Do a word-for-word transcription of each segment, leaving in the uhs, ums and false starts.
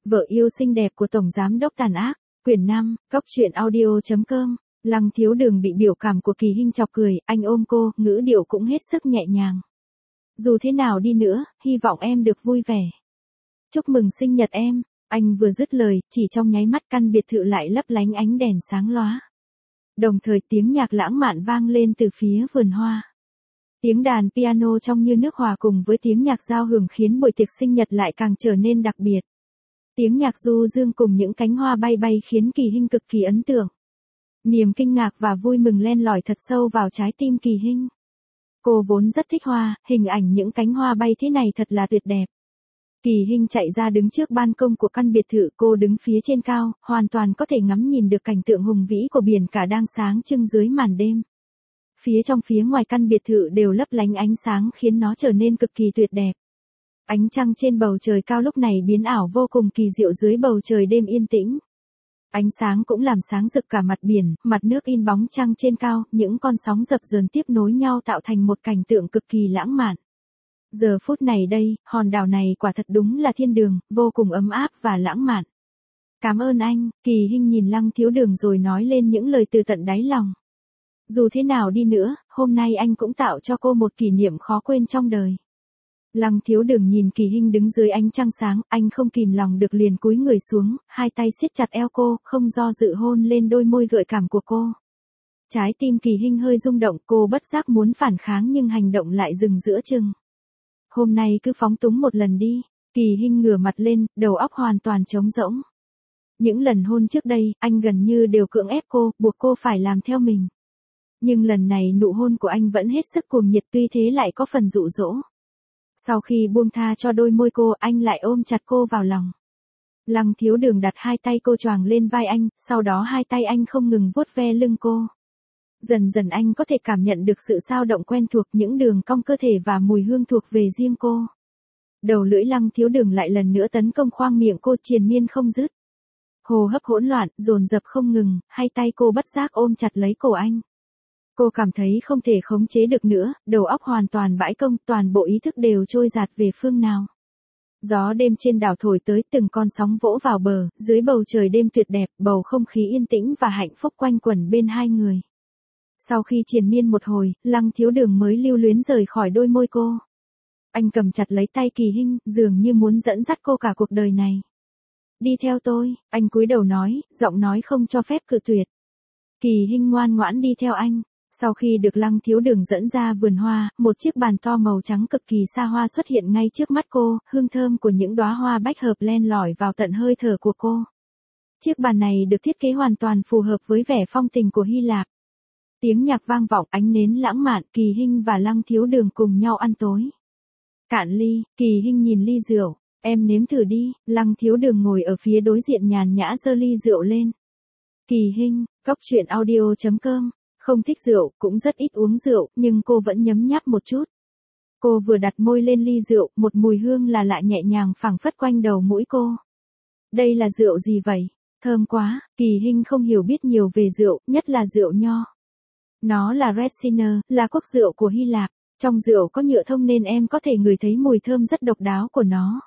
Vợ yêu xinh đẹp của Tổng Giám đốc tàn ác, quyển năm, góc truyện audio chấm com. Lăng Thiếu Đường bị biểu cảm của Kỳ Hinh chọc cười, anh ôm cô, ngữ điệu cũng hết sức nhẹ nhàng. Dù thế nào đi nữa, hy vọng em được vui vẻ. Chúc mừng sinh nhật em, anh vừa dứt lời, chỉ trong nháy mắt căn biệt thự lại lấp lánh ánh đèn sáng lóa. Đồng thời tiếng nhạc lãng mạn vang lên từ phía vườn hoa. Tiếng đàn piano trong như nước hòa cùng với tiếng nhạc giao hưởng khiến buổi tiệc sinh nhật lại càng trở nên đặc biệt. Tiếng nhạc du dương cùng những cánh hoa bay bay khiến Kỳ Hinh cực kỳ ấn tượng. Niềm kinh ngạc và vui mừng len lỏi thật sâu vào trái tim Kỳ Hinh. Cô vốn rất thích hoa, hình ảnh những cánh hoa bay thế này thật là tuyệt đẹp. Kỳ Hinh chạy ra đứng trước ban công của căn biệt thự, cô đứng phía trên cao, hoàn toàn có thể ngắm nhìn được cảnh tượng hùng vĩ của biển cả đang sáng trưng dưới màn đêm. Phía trong phía ngoài căn biệt thự đều lấp lánh ánh sáng khiến nó trở nên cực kỳ tuyệt đẹp. Ánh trăng trên bầu trời cao lúc này biến ảo vô cùng kỳ diệu dưới bầu trời đêm yên tĩnh. Ánh sáng cũng làm sáng rực cả mặt biển, mặt nước in bóng trăng trên cao, những con sóng dập dờn tiếp nối nhau tạo thành một cảnh tượng cực kỳ lãng mạn. Giờ phút này đây, hòn đảo này quả thật đúng là thiên đường, vô cùng ấm áp và lãng mạn. Cảm ơn anh, Kỳ Hinh nhìn Lăng Thiếu Đường rồi nói lên những lời từ tận đáy lòng. Dù thế nào đi nữa, hôm nay anh cũng tạo cho cô một kỷ niệm khó quên trong đời. Lăng Thiếu Đường nhìn Kỳ Hinh đứng dưới ánh trăng sáng, anh không kìm lòng được liền cúi người xuống, hai tay siết chặt eo cô, không do dự hôn lên đôi môi gợi cảm của cô. Trái tim Kỳ Hinh hơi rung động, cô bất giác muốn phản kháng nhưng hành động lại dừng giữa chừng. Hôm nay cứ phóng túng một lần đi, Kỳ Hinh ngửa mặt lên, đầu óc hoàn toàn trống rỗng. Những lần hôn trước đây, anh gần như đều cưỡng ép cô, buộc cô phải làm theo mình. Nhưng lần này nụ hôn của anh vẫn hết sức cuồng nhiệt, tuy thế lại có phần dụ dỗ. Sau khi buông tha cho đôi môi cô, anh lại ôm chặt cô vào lòng. Lăng Thiếu Đường đặt hai tay cô choàng lên vai anh, sau đó hai tay anh không ngừng vuốt ve lưng cô. Dần dần anh có thể cảm nhận được sự dao động quen thuộc, những đường cong cơ thể và mùi hương thuộc về riêng cô. Đầu lưỡi Lăng Thiếu Đường lại lần nữa tấn công khoang miệng cô, triền miên không dứt. Hô hấp hỗn loạn, dồn dập không ngừng, hai tay cô bất giác ôm chặt lấy cổ anh. Cô cảm thấy không thể khống chế được nữa, đầu óc hoàn toàn bãi công, toàn bộ ý thức đều trôi dạt về phương nào. Gió đêm trên đảo thổi tới, từng con sóng vỗ vào bờ, dưới bầu trời đêm tuyệt đẹp, bầu không khí yên tĩnh và hạnh phúc quanh quẩn bên hai người. Sau khi triền miên một hồi, Lăng Thiếu Đường mới lưu luyến rời khỏi đôi môi cô. Anh cầm chặt lấy tay Kỳ Hinh, dường như muốn dẫn dắt cô cả cuộc đời này. Đi theo tôi, anh cúi đầu nói, giọng nói không cho phép cự tuyệt. Kỳ Hinh ngoan ngoãn đi theo anh. Sau khi được Lăng Thiếu Đường dẫn ra vườn hoa, một chiếc bàn to màu trắng cực kỳ xa hoa xuất hiện ngay trước mắt cô, hương thơm của những đóa hoa bách hợp len lỏi vào tận hơi thở của cô. Chiếc bàn này được thiết kế hoàn toàn phù hợp với vẻ phong tình của Hy Lạp. Tiếng nhạc vang vọng, ánh nến lãng mạn, Kỳ Hinh và Lăng Thiếu Đường cùng nhau ăn tối. Cạn ly, Kỳ Hinh nhìn ly rượu, em nếm thử đi, Lăng Thiếu Đường ngồi ở phía đối diện nhàn nhã giơ ly rượu lên. Kỳ Hinh, góc truyện audio chấm com. Không thích rượu, cũng rất ít uống rượu, nhưng cô vẫn nhấm nháp một chút. Cô vừa đặt môi lên ly rượu, một mùi hương là lạ nhẹ nhàng phảng phất quanh đầu mũi cô. Đây là rượu gì vậy? Thơm quá, Kỳ Hinh không hiểu biết nhiều về rượu, nhất là rượu nho. Nó là Retsiner, là quốc rượu của Hy Lạp. Trong rượu có nhựa thông nên em có thể ngửi thấy mùi thơm rất độc đáo của nó.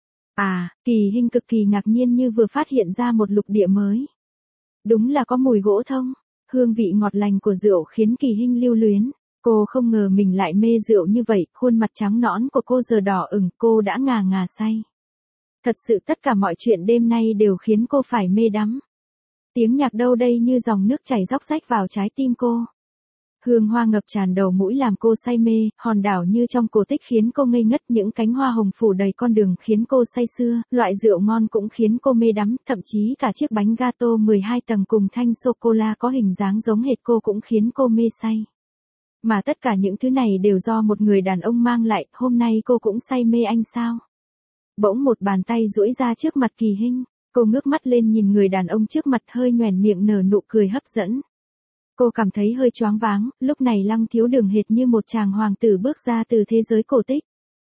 À, Kỳ Hinh cực kỳ ngạc nhiên như vừa phát hiện ra một lục địa mới. Đúng là có mùi gỗ thông. Hương vị ngọt lành của rượu khiến Kỳ Hinh lưu luyến. Cô không ngờ mình lại mê rượu như vậy, khuôn mặt trắng nõn của cô giờ đỏ ửng, cô đã ngà ngà say. Thật sự tất cả mọi chuyện đêm nay đều khiến cô phải mê đắm. Tiếng nhạc đâu đây như dòng nước chảy róc rách vào trái tim cô. Hương hoa ngập tràn đầu mũi làm cô say mê, hòn đảo như trong cổ tích khiến cô ngây ngất, những cánh hoa hồng phủ đầy con đường khiến cô say sưa, loại rượu ngon cũng khiến cô mê đắm, thậm chí cả chiếc bánh gato mười hai tầng cùng thanh sô-cô-la có hình dáng giống hệt cô cũng khiến cô mê say. Mà tất cả những thứ này đều do một người đàn ông mang lại, hôm nay cô cũng say mê anh sao? Bỗng một bàn tay duỗi ra trước mặt Kỳ Hinh, cô ngước mắt lên nhìn người đàn ông trước mặt hơi nhoẻn miệng nở nụ cười hấp dẫn. Cô cảm thấy hơi choáng váng, lúc này Lăng Thiếu Đường hệt như một chàng hoàng tử bước ra từ thế giới cổ tích.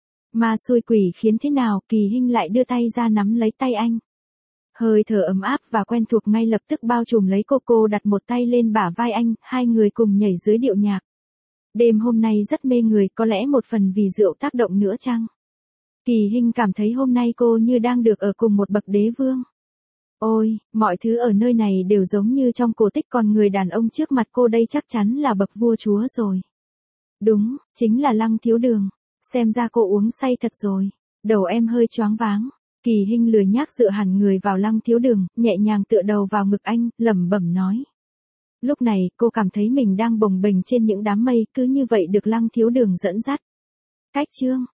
Ma xui quỷ khiến thế nào, Kỳ Hinh lại đưa tay ra nắm lấy tay anh. Hơi thở ấm áp và quen thuộc ngay lập tức bao trùm lấy cô, cô đặt một tay lên bả vai anh, hai người cùng nhảy dưới điệu nhạc. Đêm hôm nay rất mê người, có lẽ một phần vì rượu tác động nữa chăng? Kỳ Hinh cảm thấy hôm nay cô như đang được ở cùng một bậc đế vương. Ôi, mọi thứ ở nơi này đều giống như trong cổ tích, còn người đàn ông trước mặt cô đây chắc chắn là bậc vua chúa rồi. Đúng, chính là Lăng Thiếu Đường. Xem ra cô uống say thật rồi. Đầu em hơi choáng váng. Kỳ Hinh lười nhác dựa hẳn người vào Lăng Thiếu Đường, nhẹ nhàng tựa đầu vào ngực anh, lẩm bẩm nói. Lúc này, cô cảm thấy mình đang bồng bềnh trên những đám mây, cứ như vậy được Lăng Thiếu Đường dẫn dắt. Cách chương